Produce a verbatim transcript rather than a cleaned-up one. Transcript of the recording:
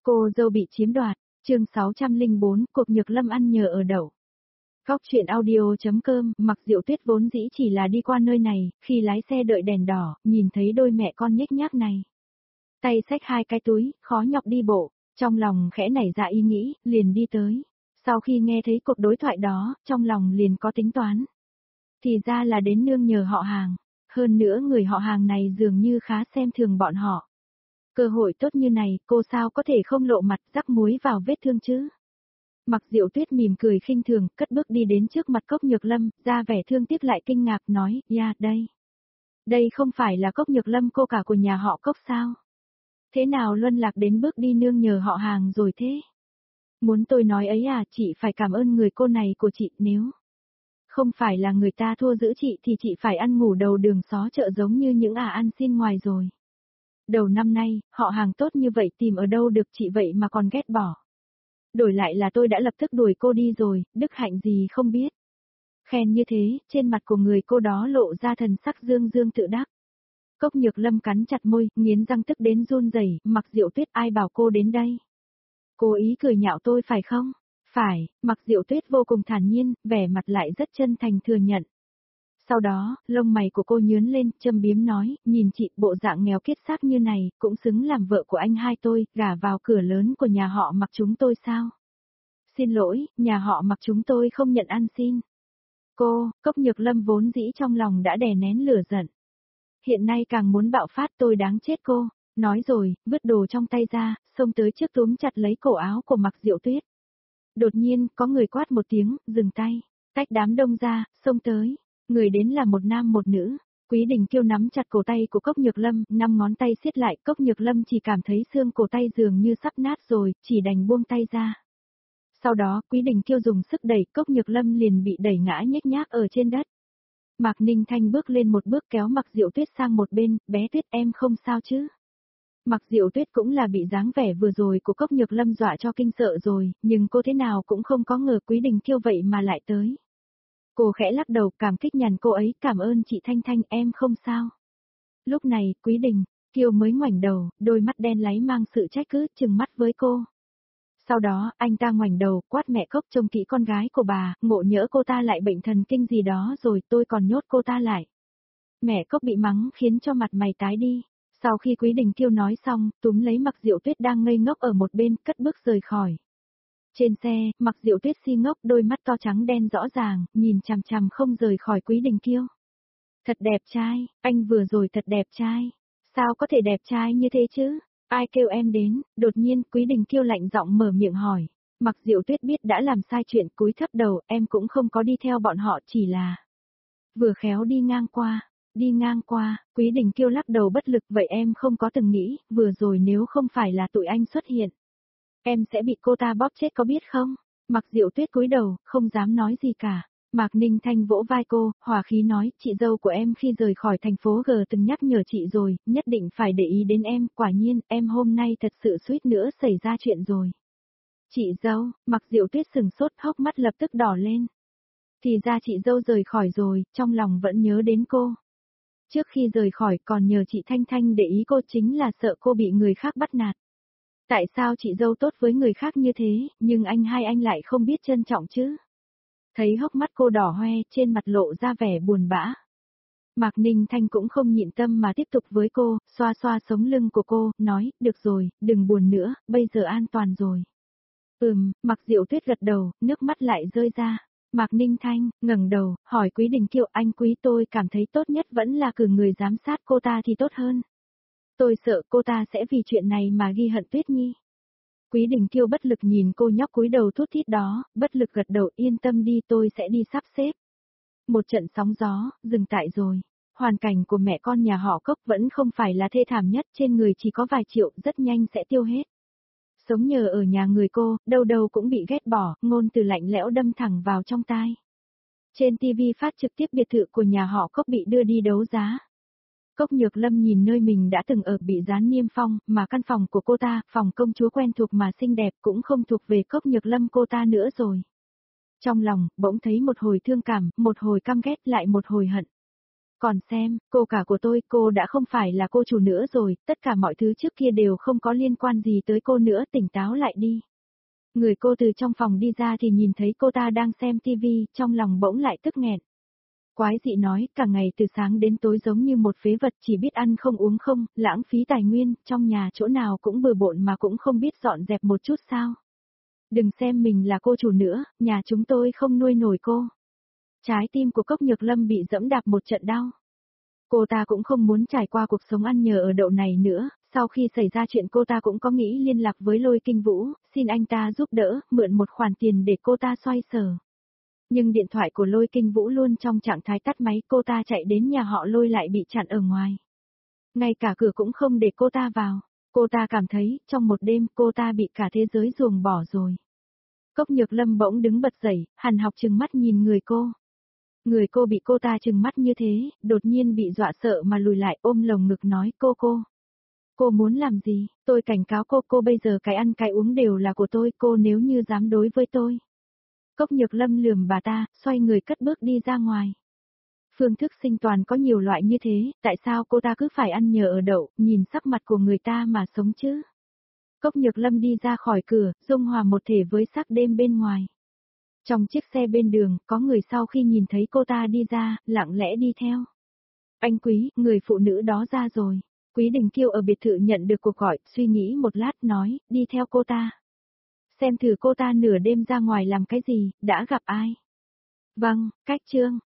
Cô dâu bị chiếm đoạt, chương sáu trăm lẻ bốn, cuộc Nhược Lâm ăn nhờ ở đậu. Góc truyện audio.com, Mặc Diệu Tuyết vốn dĩ chỉ là đi qua nơi này, khi lái xe đợi đèn đỏ, nhìn thấy đôi mẹ con nhếch nhác này. Tay xách hai cái túi, khó nhọc đi bộ, trong lòng khẽ nảy ra ý nghĩ, liền đi tới. Sau khi nghe thấy cuộc đối thoại đó, trong lòng liền có tính toán. Thì ra là đến nương nhờ họ hàng, hơn nữa người họ hàng này dường như khá xem thường bọn họ. Cơ hội tốt như này, cô sao có thể không lộ mặt rắc muối vào vết thương chứ? Mặc Diệu Tuyết mỉm cười khinh thường, cất bước đi đến trước mặt Cốc Nhược Lâm, ra vẻ thương tiếc lại kinh ngạc nói, ya, đây. Đây không phải là Cốc Nhược Lâm cô cả của nhà họ Cốc sao? Thế nào luân lạc đến bước đi nương nhờ họ hàng rồi thế? Muốn tôi nói ấy à, chị phải cảm ơn người cô này của chị, nếu không phải là người ta thua giữ chị thì chị phải ăn ngủ đầu đường xó chợ giống như những à ăn xin ngoài rồi. Đầu năm nay, họ hàng tốt như vậy tìm ở đâu được chị vậy mà còn ghét bỏ. Đổi lại là tôi đã lập tức đuổi cô đi rồi, đức hạnh gì không biết. Khen như thế, trên mặt của người cô đó lộ ra thần sắc dương dương tự đắc. Cốc Nhược Lâm cắn chặt môi, nghiến răng tức đến run rẩy, Mặc Diệu Tuyết ai bảo cô đến đây. Cố ý cười nhạo tôi phải không? Phải, Mặc Diệu Tuyết vô cùng thản nhiên, vẻ mặt lại rất chân thành thừa nhận. Sau đó, lông mày của cô nhướn lên, châm biếm nói, nhìn chị, bộ dạng nghèo kiết xác như này, cũng xứng làm vợ của anh hai tôi, gả vào cửa lớn của nhà họ Mặc chúng tôi sao? Xin lỗi, nhà họ Mặc chúng tôi không nhận ăn xin. Cô, Cốc Nhược Lâm vốn dĩ trong lòng đã đè nén lửa giận. Hiện nay càng muốn bạo phát tôi đáng chết cô, nói rồi, vứt đồ trong tay ra, xông tới trước túm chặt lấy cổ áo của Mặc Diệu Tuyết. Đột nhiên, có người quát một tiếng, dừng tay, tách đám đông ra, xông tới. Người đến là một nam một nữ, Quý Đình Kiêu nắm chặt cổ tay của Cốc Nhược Lâm, năm ngón tay siết lại, Cốc Nhược Lâm chỉ cảm thấy xương cổ tay dường như sắp nát rồi, chỉ đành buông tay ra. Sau đó, Quý Đình Kiêu dùng sức đẩy, Cốc Nhược Lâm liền bị đẩy ngã nhếch nhác ở trên đất. Mạc Ninh Thanh bước lên một bước kéo Mặc Diệu Tuyết sang một bên, bé Tuyết em không sao chứ? Mặc Diệu Tuyết cũng là bị dáng vẻ vừa rồi của Cốc Nhược Lâm dọa cho kinh sợ rồi, nhưng cô thế nào cũng không có ngờ Quý Đình Kiêu vậy mà lại tới. Cô khẽ lắc đầu cảm kích nhằn cô ấy, cảm ơn chị Thanh Thanh, em không sao. Lúc này, Quý Đình Kiêu mới ngoảnh đầu, đôi mắt đen láy mang sự trách cứ, trừng mắt với cô. Sau đó, anh ta ngoảnh đầu, quát mẹ Cốc trông kỹ con gái của bà, ngộ nhỡ cô ta lại bệnh thần kinh gì đó rồi tôi còn nhốt cô ta lại. Mẹ Cốc bị mắng khiến cho mặt mày tái đi. Sau khi Quý Đình Kiêu nói xong, túm lấy Mặc Diệu Tuyết đang ngây ngốc ở một bên, cất bước rời khỏi. Trên xe, Mặc Diệu Tuyết si ngốc, đôi mắt to trắng đen rõ ràng, nhìn chằm chằm không rời khỏi Quý Đình Kiêu. Thật đẹp trai, anh vừa rồi thật đẹp trai. Sao có thể đẹp trai như thế chứ? Ai kêu em đến? Đột nhiên, Quý Đình Kiêu lạnh giọng mở miệng hỏi. Mặc Diệu Tuyết biết đã làm sai chuyện, cúi thấp đầu, em cũng không có đi theo bọn họ, chỉ là vừa khéo đi ngang qua. Đi ngang qua, Quý Đình Kiêu lắc đầu bất lực, vậy em không có từng nghĩ, vừa rồi nếu không phải là tụi anh xuất hiện, em sẽ bị cô ta bóp chết có biết không? Mặc Diệu Tuyết cúi đầu, không dám nói gì cả. Mạc Ninh Thanh vỗ vai cô, hòa khí nói, chị dâu của em khi rời khỏi thành phố G từng nhắc nhở chị rồi, nhất định phải để ý đến em, quả nhiên, em hôm nay thật sự suýt nữa xảy ra chuyện rồi. Chị dâu, Mặc Diệu Tuyết sừng sốt, hốc mắt lập tức đỏ lên. Thì ra chị dâu rời khỏi rồi, trong lòng vẫn nhớ đến cô. Trước khi rời khỏi còn nhờ chị Thanh Thanh để ý cô, chính là sợ cô bị người khác bắt nạt. Tại sao chị dâu tốt với người khác như thế, nhưng anh hai anh lại không biết trân trọng chứ? Thấy hốc mắt cô đỏ hoe, trên mặt lộ ra vẻ buồn bã. Mạc Ninh Thanh cũng không nhịn tâm mà tiếp tục với cô, xoa xoa sống lưng của cô, nói, được rồi, đừng buồn nữa, bây giờ an toàn rồi. Ừm, Mặc Diệu Tuyết gật đầu, nước mắt lại rơi ra. Mạc Ninh Thanh, ngẩng đầu, hỏi Quý Đình Kiêu, anh Quý, tôi cảm thấy tốt nhất vẫn là cử người giám sát cô ta thì tốt hơn. Tôi sợ cô ta sẽ vì chuyện này mà ghi hận Tuyết Nhi. Quý Đình Kiêu bất lực nhìn cô nhóc cúi đầu thút thít đó, bất lực gật đầu, yên tâm đi, tôi sẽ đi sắp xếp. Một trận sóng gió, dừng tại rồi. Hoàn cảnh của mẹ con nhà họ Cốc vẫn không phải là thê thảm nhất, trên người chỉ có vài triệu, rất nhanh sẽ tiêu hết. Sống nhờ ở nhà người cô, đâu đâu cũng bị ghét bỏ, ngôn từ lạnh lẽo đâm thẳng vào trong tai. Trên ti vi phát trực tiếp biệt thự của nhà họ Cốc bị đưa đi đấu giá. Cốc Nhược Lâm nhìn nơi mình đã từng ở bị dán niêm phong, mà căn phòng của cô ta, phòng công chúa quen thuộc mà xinh đẹp cũng không thuộc về Cốc Nhược Lâm cô ta nữa rồi. Trong lòng, bỗng thấy một hồi thương cảm, một hồi căm ghét lại một hồi hận. Còn xem, cô cả của tôi, cô đã không phải là cô chủ nữa rồi, tất cả mọi thứ trước kia đều không có liên quan gì tới cô nữa, tỉnh táo lại đi. Người cô từ trong phòng đi ra thì nhìn thấy cô ta đang xem tivi, trong lòng bỗng lại tức nghẹn. Quái dị nói, cả ngày từ sáng đến tối giống như một phế vật chỉ biết ăn không uống không, lãng phí tài nguyên, trong nhà chỗ nào cũng bừa bộn mà cũng không biết dọn dẹp một chút sao. Đừng xem mình là cô chủ nữa, nhà chúng tôi không nuôi nổi cô. Trái tim của Cốc Nhược Lâm bị dẫm đạp một trận đau. Cô ta cũng không muốn trải qua cuộc sống ăn nhờ ở đậu này nữa, sau khi xảy ra chuyện cô ta cũng có nghĩ liên lạc với Lôi Kinh Vũ, xin anh ta giúp đỡ, mượn một khoản tiền để cô ta xoay sở. Nhưng điện thoại của Lôi Kinh Vũ luôn trong trạng thái tắt máy, cô ta chạy đến nhà họ Lôi lại bị chặn ở ngoài. Ngay cả cửa cũng không để cô ta vào. Cô ta cảm thấy, trong một đêm cô ta bị cả thế giới ruồng bỏ rồi. Cốc Nhược Lâm bỗng đứng bật dậy, hằn học trừng mắt nhìn người cô. Người cô bị cô ta trừng mắt như thế, đột nhiên bị dọa sợ mà lùi lại ôm lồng ngực nói cô cô. Cô muốn làm gì, tôi cảnh cáo cô, cô bây giờ cái ăn cái uống đều là của tôi, cô nếu như dám đối với tôi. Cốc Nhược Lâm lườm bà ta, xoay người cất bước đi ra ngoài. Phương thức sinh toàn có nhiều loại như thế, tại sao cô ta cứ phải ăn nhờ ở đậu, nhìn sắc mặt của người ta mà sống chứ? Cốc Nhược Lâm đi ra khỏi cửa, dung hòa một thể với sắc đêm bên ngoài. Trong chiếc xe bên đường, có người sau khi nhìn thấy cô ta đi ra, lặng lẽ đi theo. Anh Quý, người phụ nữ đó ra rồi. Quý Đình Kiêu ở biệt thự nhận được cuộc gọi, suy nghĩ một lát nói, đi theo cô ta. Xem thử cô ta nửa đêm ra ngoài làm cái gì, đã gặp ai? Vâng, cách Trương.